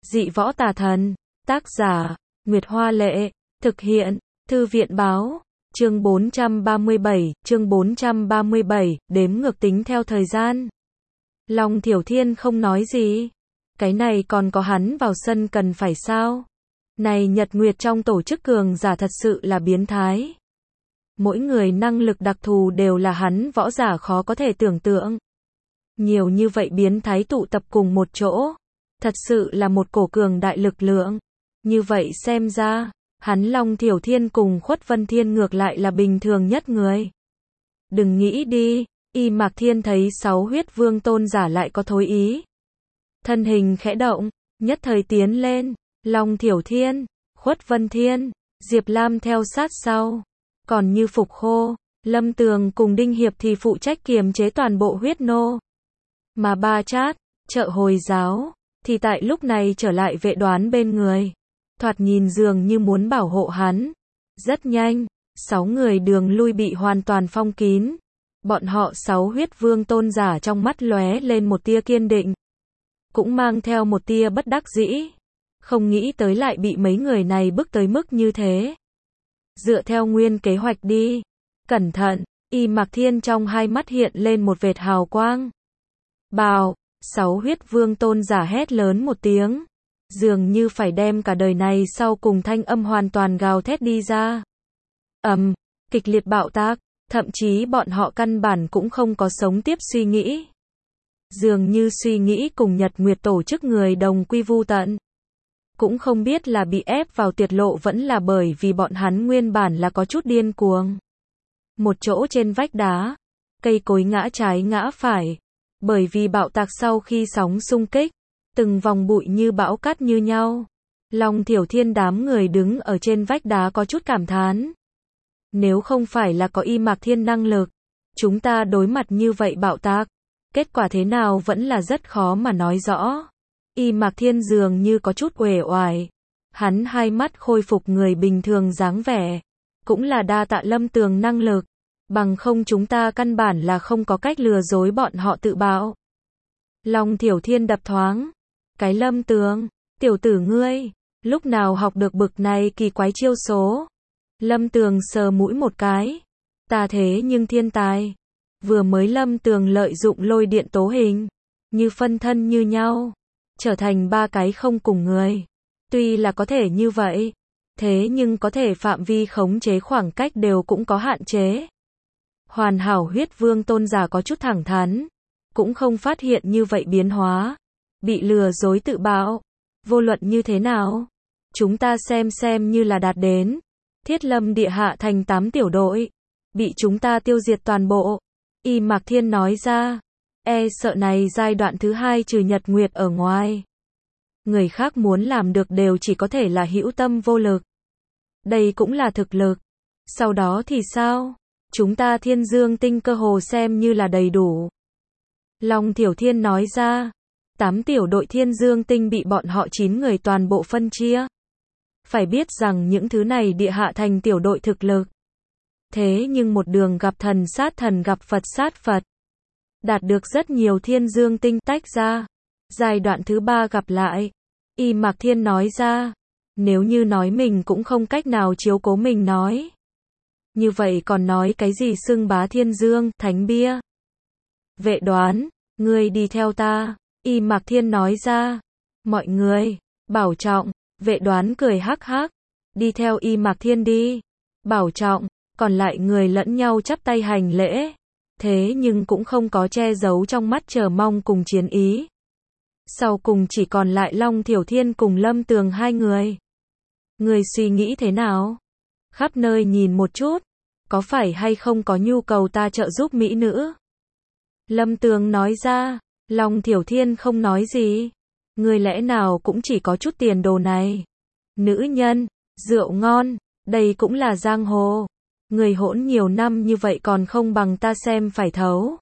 Dị võ tà thần. Tác giả, Nguyệt Hoa Lệ. Thực hiện, Thư viện Báo. Chương 437, đếm ngược tính theo thời gian. Long Thiểu Thiên không nói gì. Cái này còn có hắn vào sân cần phải sao? Này Nhật Nguyệt trong tổ chức cường giả thật sự là biến thái. Mỗi người năng lực đặc thù đều là hắn võ giả khó có thể tưởng tượng. Nhiều như vậy biến thái tụ tập cùng một chỗ. Thật sự là một cổ cường đại lực lượng. Như vậy xem ra, hắn Long Thiểu Thiên cùng Khuất Vân Thiên ngược lại là bình thường nhất người. Đừng nghĩ đi, Y Mạc Thiên thấy 6 huyết vương tôn giả lại có thối ý. Thân hình khẽ động, nhất thời tiến lên, Long Thiểu Thiên, Khuất Vân Thiên, Diệp Lam theo sát sau. Còn như Phục Khô, Lâm Tường cùng Đinh Hiệp thì phụ trách kiềm chế toàn bộ huyết nô. Mà Ba Chát, Trợ Hồi Giáo, thì tại lúc này trở lại Vệ Đoán bên người. Thoạt nhìn dường như muốn bảo hộ hắn. Rất nhanh, 6 người đường lui bị hoàn toàn phong kín. Bọn họ 6 huyết vương tôn giả trong mắt lóe lên một tia kiên định. Cũng mang theo một tia bất đắc dĩ. Không nghĩ tới lại bị mấy người này bức tới mức như thế. Dựa theo nguyên kế hoạch đi. Cẩn thận, Y Mạc Thiên trong hai mắt hiện lên một vệt hào quang. Bào, 6 huyết vương tôn giả hét lớn một tiếng. Dường như phải đem cả đời này sau cùng thanh âm hoàn toàn gào thét đi ra. Kịch liệt bạo tác, thậm chí bọn họ căn bản cũng không có sống tiếp suy nghĩ. Dường như suy nghĩ cùng Nhật Nguyệt tổ chức người đồng quy vu tận. Cũng không biết là bị ép vào tuyệt lộ vẫn là bởi vì bọn hắn nguyên bản là có chút điên cuồng. Một chỗ trên vách đá, cây cối ngã trái ngã phải. Bởi vì bạo tạc sau khi sóng xung kích, từng vòng bụi như bão cát như nhau. Long Thiểu Thiên đám người đứng ở trên vách đá có chút cảm thán. Nếu không phải là có Y Mạc Thiên năng lực, chúng ta đối mặt như vậy bạo tạc, kết quả thế nào vẫn là rất khó mà nói rõ. Y Mạc Thiên dường như có chút uể oải. Hắn hai mắt khôi phục người bình thường dáng vẻ. Cũng là đa tạ Lâm Tường năng lực. Bằng không chúng ta căn bản là không có cách lừa dối bọn họ tự bạo. Long Thiểu Thiên đập thoáng. Cái Lâm Tường, tiểu tử ngươi, lúc nào học được bực này kỳ quái chiêu số. Lâm Tường sờ mũi một cái. Ta thế nhưng thiên tài. Vừa mới Lâm Tường lợi dụng lôi điện tố hình. Như phân thân như nhau. Trở thành 3 cái không cùng người. Tuy là có thể như vậy. Thế nhưng có thể phạm vi khống chế khoảng cách đều cũng có hạn chế. Hoàn hảo huyết vương tôn giả có chút thẳng thắn. Cũng không phát hiện như vậy biến hóa. Bị lừa dối tự bạo. Vô luận như thế nào? Chúng ta xem như là đạt đến. Thiết Lâm địa hạ thành 8 tiểu đội. Bị chúng ta tiêu diệt toàn bộ. Y Mạc Thiên nói ra. Sợ này giai đoạn thứ 2 trừ Nhật Nguyệt ở ngoài. Người khác muốn làm được đều chỉ có thể là hữu tâm vô lực. Đây cũng là thực lực. Sau đó thì sao? Chúng ta Thiên Dương tinh cơ hồ xem như là đầy đủ. Long Thiểu Thiên nói ra. 8 tiểu đội Thiên Dương tinh bị bọn họ 9 người toàn bộ phân chia. Phải biết rằng những thứ này địa hạ thành tiểu đội thực lực. Thế nhưng một đường gặp thần sát thần gặp Phật sát Phật. Đạt được rất nhiều Thiên Dương tinh tách ra. Giai đoạn thứ 3 gặp lại. Y Mạc Thiên nói ra. Nếu như nói mình cũng không cách nào chiếu cố mình nói. Như vậy còn nói cái gì xưng bá Thiên Dương, thánh bia. Vệ Đoán, ngươi đi theo ta. Y Mạc Thiên nói ra. Mọi người, bảo trọng. Vệ Đoán cười hắc hắc. Đi theo Y Mạc Thiên đi. Bảo trọng, còn lại người lẫn nhau chắp tay hành lễ. Thế nhưng cũng không có che giấu trong mắt chờ mong cùng chiến ý. Sau cùng chỉ còn lại Long Thiểu Thiên cùng Lâm Tường 2 người. Người suy nghĩ thế nào? Khắp nơi nhìn một chút. Có phải hay không có nhu cầu ta trợ giúp mỹ nữ? Lâm Tường nói ra. Long Thiểu Thiên không nói gì. Người lẽ nào cũng chỉ có chút tiền đồ này. Nữ nhân, rượu ngon, đây cũng là giang hồ. Người hỗn nhiều năm như vậy còn không bằng ta xem phải thấu.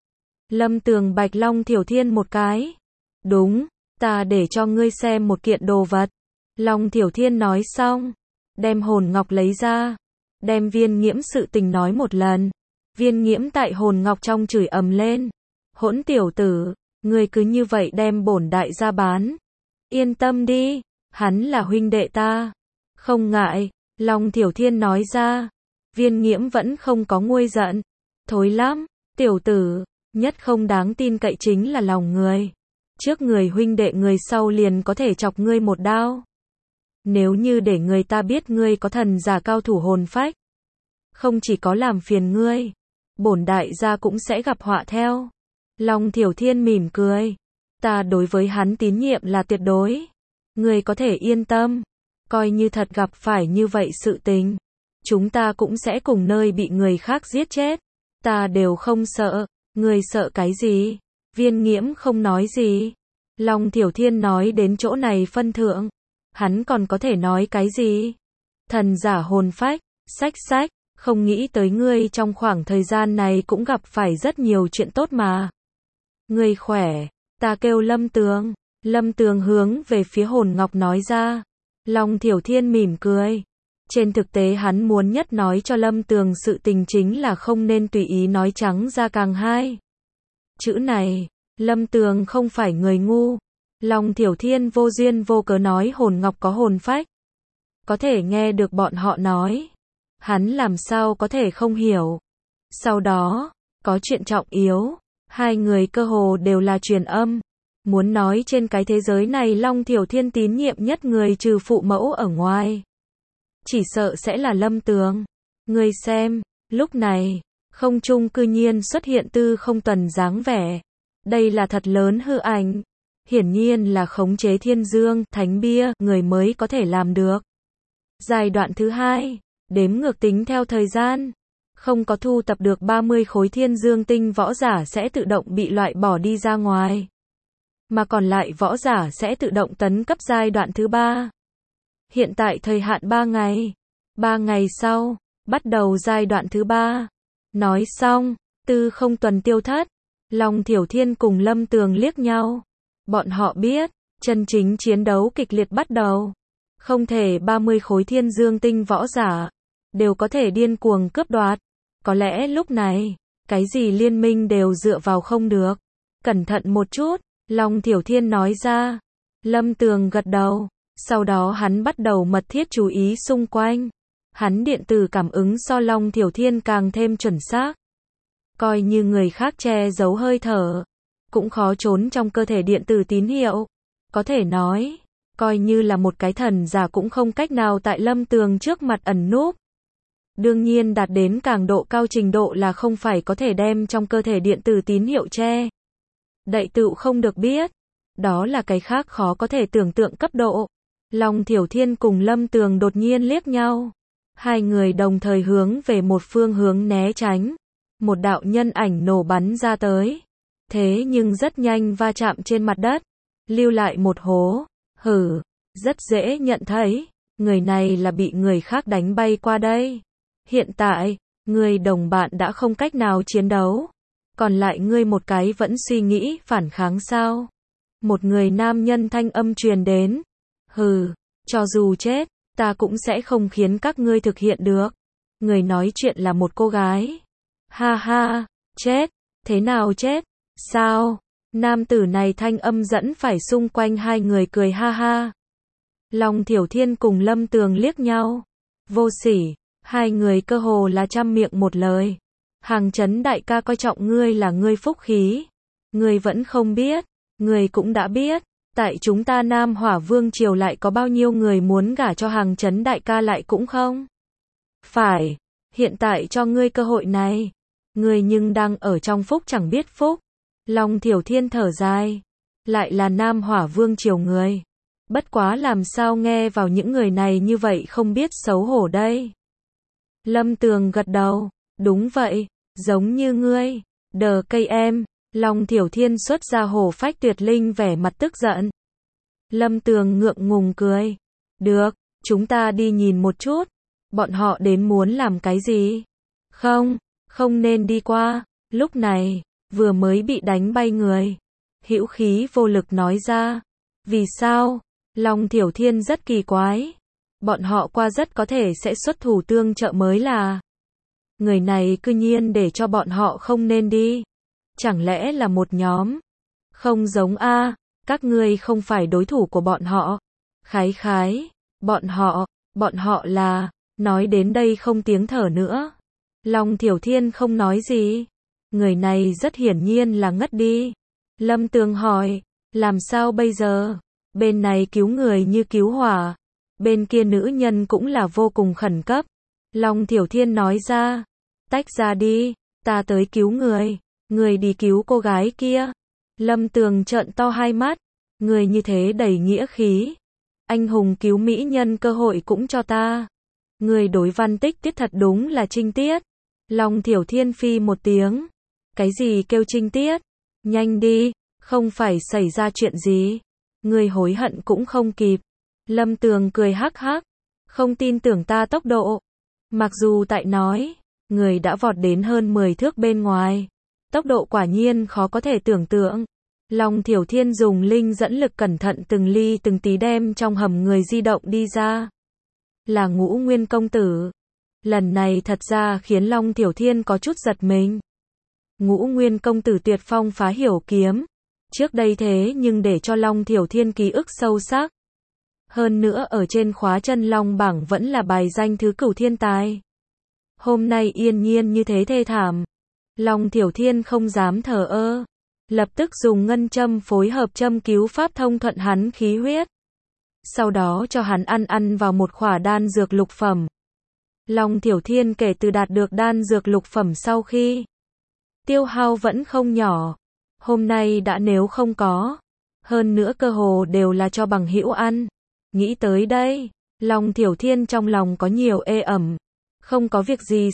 Lâm Tường bạch Long Thiểu Thiên một cái. Đúng, ta để cho ngươi xem một kiện đồ vật. Long Thiểu Thiên nói xong. Đem hồn ngọc lấy ra. Đem Viên Nghiễm sự tình nói một lần. Viên Nghiễm tại hồn ngọc trong chửi ầm lên. Hỗn tiểu tử, ngươi cứ như vậy đem bổn đại gia bán. Yên tâm đi, hắn là huynh đệ ta. Không ngại, Long Thiểu Thiên nói ra. Viên Nghiễm vẫn không có nguôi giận. Thối lắm, tiểu tử, nhất không đáng tin cậy chính là lòng người. Trước người huynh đệ người sau liền có thể chọc ngươi một đao. Nếu như để người ta biết ngươi có thần giả cao thủ hồn phách, không chỉ có làm phiền ngươi, bổn đại gia cũng sẽ gặp họa theo. Long Thiểu Thiên mỉm cười. Ta đối với hắn tín nhiệm là tuyệt đối. Ngươi có thể yên tâm. Coi như thật gặp phải như vậy sự tình, chúng ta cũng sẽ cùng nơi bị người khác giết chết. Ta đều không sợ. Ngươi sợ cái gì? Viên Nghiễm không nói gì. Long Thiểu Thiên nói đến chỗ này phân thượng, hắn còn có thể nói cái gì? Thần giả hồn phách, sách, không nghĩ tới ngươi trong khoảng thời gian này cũng gặp phải rất nhiều chuyện tốt mà. Ngươi khỏe, ta kêu Lâm Tường. Lâm Tường hướng về phía hồn ngọc nói ra. Long Thiểu Thiên mỉm cười. Trên thực tế hắn muốn nhất nói cho Lâm Tường sự tình chính là không nên tùy ý nói trắng ra càng hay. Chữ này, Lâm Tường không phải người ngu. Long Thiểu Thiên vô duyên vô cớ nói hồn ngọc có hồn phách. Có thể nghe được bọn họ nói. Hắn làm sao có thể không hiểu. Sau đó, có chuyện trọng yếu. Hai người cơ hồ đều là truyền âm. Muốn nói trên cái thế giới này Long Thiểu Thiên tín nhiệm nhất người trừ phụ mẫu ở ngoài, chỉ sợ sẽ là Lâm Tường. Ngươi xem, lúc này, không trung cư nhiên xuất hiện Tư Không Tuần dáng vẻ. Đây là thật lớn hư ảnh. Hiển nhiên là khống chế thiên dương, thánh bia, người mới có thể làm được. Giai đoạn thứ 2, đếm ngược tính theo thời gian. Không có thu tập được 30 khối thiên dương tinh võ giả sẽ tự động bị loại bỏ đi ra ngoài. Mà còn lại võ giả sẽ tự động tấn cấp giai đoạn thứ 3. Hiện tại thời hạn 3 ngày. 3 ngày sau, bắt đầu giai đoạn thứ 3. Nói xong, Tư Không Tuần tiêu thất. Long Thiểu Thiên cùng Lâm Tường liếc nhau. Bọn họ biết, chân chính chiến đấu kịch liệt bắt đầu. Không thể 30 khối thiên dương tinh võ giả đều có thể điên cuồng cướp đoạt. Có lẽ lúc này, cái gì liên minh đều dựa vào không được. Cẩn thận một chút, Long Thiểu Thiên nói ra. Lâm Tường gật đầu. Sau đó hắn bắt đầu mật thiết chú ý xung quanh. Hắn điện tử cảm ứng so Long Thiểu Thiên càng thêm chuẩn xác. Coi như người khác che giấu hơi thở, cũng khó trốn trong cơ thể điện tử tín hiệu. Có thể nói, coi như là một cái thần giả cũng không cách nào tại Lâm Tường trước mặt ẩn núp. Đương nhiên đạt đến càng độ cao trình độ là không phải có thể đem trong cơ thể điện tử tín hiệu che đậy tựu không được biết. Đó là cái khác khó có thể tưởng tượng cấp độ. Long Thiểu Thiên cùng Lâm Tường đột nhiên liếc nhau. Hai người đồng thời hướng về một phương hướng né tránh. Một đạo nhân ảnh nổ bắn ra tới. Thế nhưng rất nhanh va chạm trên mặt đất. Lưu lại một hố. Hử, rất dễ nhận thấy. Người này là bị người khác đánh bay qua đây. Hiện tại, người đồng bạn đã không cách nào chiến đấu. Còn lại ngươi một cái vẫn suy nghĩ phản kháng sao? Một người nam nhân thanh âm truyền đến. Hừ, cho dù chết, ta cũng sẽ không khiến các ngươi thực hiện được. Người nói chuyện là một cô gái. Ha ha, chết, thế nào chết? Sao? Nam tử này thanh âm dẫn phải xung quanh hai người cười ha ha. Long Thiểu Thiên cùng Lâm Tường liếc nhau. Vô sỉ, hai người cơ hồ là trăm miệng một lời. Hàng Chấn đại ca coi trọng ngươi là ngươi phúc khí. Ngươi vẫn không biết, ngươi cũng đã biết. Tại chúng ta Nam Hỏa Vương Triều lại có bao nhiêu người muốn gả cho Hàng Chấn đại ca lại cũng không. Phải, hiện tại cho ngươi cơ hội này. Ngươi nhưng đang ở trong phúc chẳng biết phúc. Long Thiểu Thiên thở dài. Lại là Nam Hỏa Vương Triều người. Bất quá làm sao nghe vào những người này như vậy không biết xấu hổ đây. Lâm Tường gật đầu. Đúng vậy, giống như ngươi. Đờ cây em. Long Thiểu Thiên xuất ra hổ phách tuyệt linh vẻ mặt tức giận. Lâm Tường ngượng ngùng cười. Được, chúng ta đi nhìn một chút. Bọn họ đến muốn làm cái gì? Không nên đi qua. Lúc này, vừa mới bị đánh bay người. Hữu khí vô lực nói ra. Vì sao? Long Thiểu Thiên rất kỳ quái. Bọn họ qua rất có thể sẽ xuất thủ tương trợ mới là. Người này cư nhiên để cho bọn họ không nên đi. Chẳng lẽ là một nhóm? Không giống a, Các ngươi không phải đối thủ của bọn họ. Khái khái, bọn họ là, nói đến đây không tiếng thở nữa. Long Thiểu Thiên không nói gì. Người này rất hiển nhiên là ngất đi. Lâm Tường hỏi, làm sao bây giờ? Bên này cứu người như cứu hỏa. Bên kia nữ nhân cũng là vô cùng khẩn cấp. Long Thiểu Thiên nói ra, tách ra đi, ta tới cứu người. Người đi cứu cô gái kia. Lâm Tường trợn to hai mắt. Người như thế đầy nghĩa khí. Anh hùng cứu mỹ nhân cơ hội cũng cho ta. Người đối văn tích tiết thật đúng là trinh tiết. Long Thiểu Thiên phi một tiếng. Cái gì kêu trinh tiết? Nhanh đi, không phải xảy ra chuyện gì. Người hối hận cũng không kịp. Lâm Tường cười hắc hắc. Không tin tưởng ta tốc độ. Mặc dù tại nói, người đã vọt đến hơn 10 thước bên ngoài. Tốc độ quả nhiên khó có thể tưởng tượng. Long Thiểu Thiên dùng linh dẫn lực cẩn thận từng ly từng tí đem trong hầm người di động đi ra. Là Ngũ Nguyên công tử. Lần này thật ra khiến Long Thiểu Thiên có chút giật mình. Ngũ Nguyên công tử tuyệt phong phá hiểu kiếm. Trước đây thế nhưng để cho Long Thiểu Thiên ký ức sâu sắc. Hơn nữa ở trên khóa chân long bảng vẫn là bài danh thứ cửu thiên tài. Hôm nay yên nhiên như thế thê thảm. Long Thiểu Thiên không dám thờ ơ. Lập tức dùng ngân châm phối hợp châm cứu pháp thông thuận hắn khí huyết. Sau đó cho hắn ăn vào một khỏa đan dược lục phẩm. Long Thiểu Thiên kể từ đạt được đan dược lục phẩm sau khi tiêu hao vẫn không nhỏ. Hôm nay đã nếu không có. Hơn nữa cơ hồ đều là cho bằng hữu ăn. Nghĩ tới đây, Long Thiểu Thiên trong lòng có nhiều ê ẩm. Không có việc gì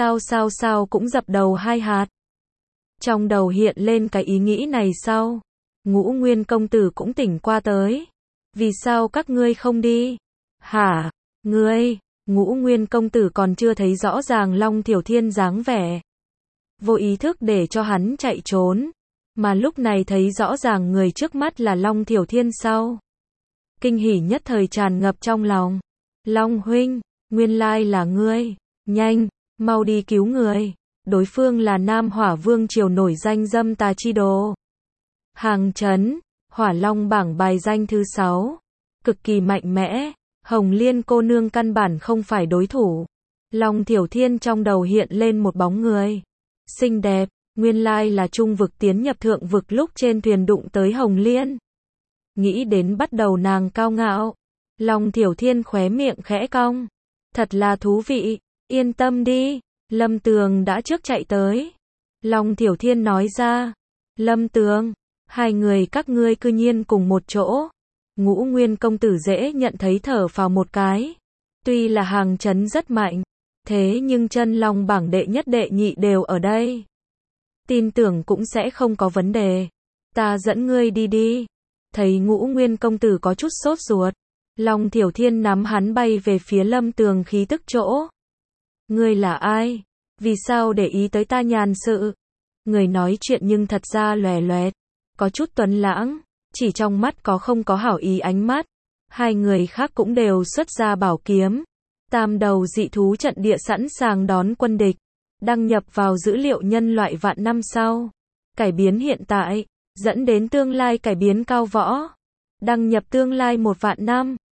sao cũng dập đầu hai hạt. Trong đầu hiện lên cái ý nghĩ này sau. Ngũ Nguyên công tử cũng tỉnh qua tới. Vì sao các ngươi không đi? Hả? Ngươi? Ngũ Nguyên công tử còn chưa thấy rõ ràng Long Thiểu Thiên dáng vẻ. Vô ý thức để cho hắn chạy trốn. Mà lúc này thấy rõ ràng người trước mắt là Long Thiểu Thiên sau. Kinh hỉ nhất thời tràn ngập trong lòng. Long huynh, nguyên lai là ngươi. Nhanh, mau đi cứu người. Đối phương là Nam Hỏa Vương triều nổi danh dâm tà chi đồ. Hàng Trấn, Hỏa Long bảng bài danh thứ 6. Cực kỳ mạnh mẽ. Hồng Liên cô nương căn bản không phải đối thủ. Long Thiểu Thiên trong đầu hiện lên một bóng người. Xinh đẹp, nguyên lai là trung vực tiến nhập thượng vực lúc trên thuyền đụng tới Hồng Liên. Nghĩ đến bắt đầu nàng cao ngạo. Long Thiểu Thiên khóe miệng khẽ cong. Thật là thú vị, yên tâm đi. Lâm Tường đã trước chạy tới. Long Thiểu Thiên nói ra. Lâm Tường, hai người các ngươi cư nhiên cùng một chỗ. Ngũ Nguyên công tử dễ nhận thấy thở phào một cái. Tuy là Hàng Trấn rất mạnh. Thế nhưng chân long bảng đệ nhất đệ nhị đều ở đây. Tin tưởng cũng sẽ không có vấn đề. Ta dẫn ngươi đi đi. Thấy Ngũ Nguyên công tử có chút sốt ruột. Long Thiểu Thiên nắm hắn bay về phía Lâm Tường khí tức chỗ. Ngươi là ai? Vì sao để ý tới ta nhàn sự? Người nói chuyện nhưng thật ra lòe loẹt. Có chút tuấn lãng. Chỉ trong mắt có không có hảo ý ánh mắt. Hai người khác cũng đều xuất ra bảo kiếm. Tam đầu dị thú trận địa sẵn sàng đón quân địch. Đăng nhập vào dữ liệu nhân loại vạn năm sau. Cải biến hiện tại. Dẫn đến tương lai cải biến cao võ. Đăng nhập tương lai 1 vạn năm.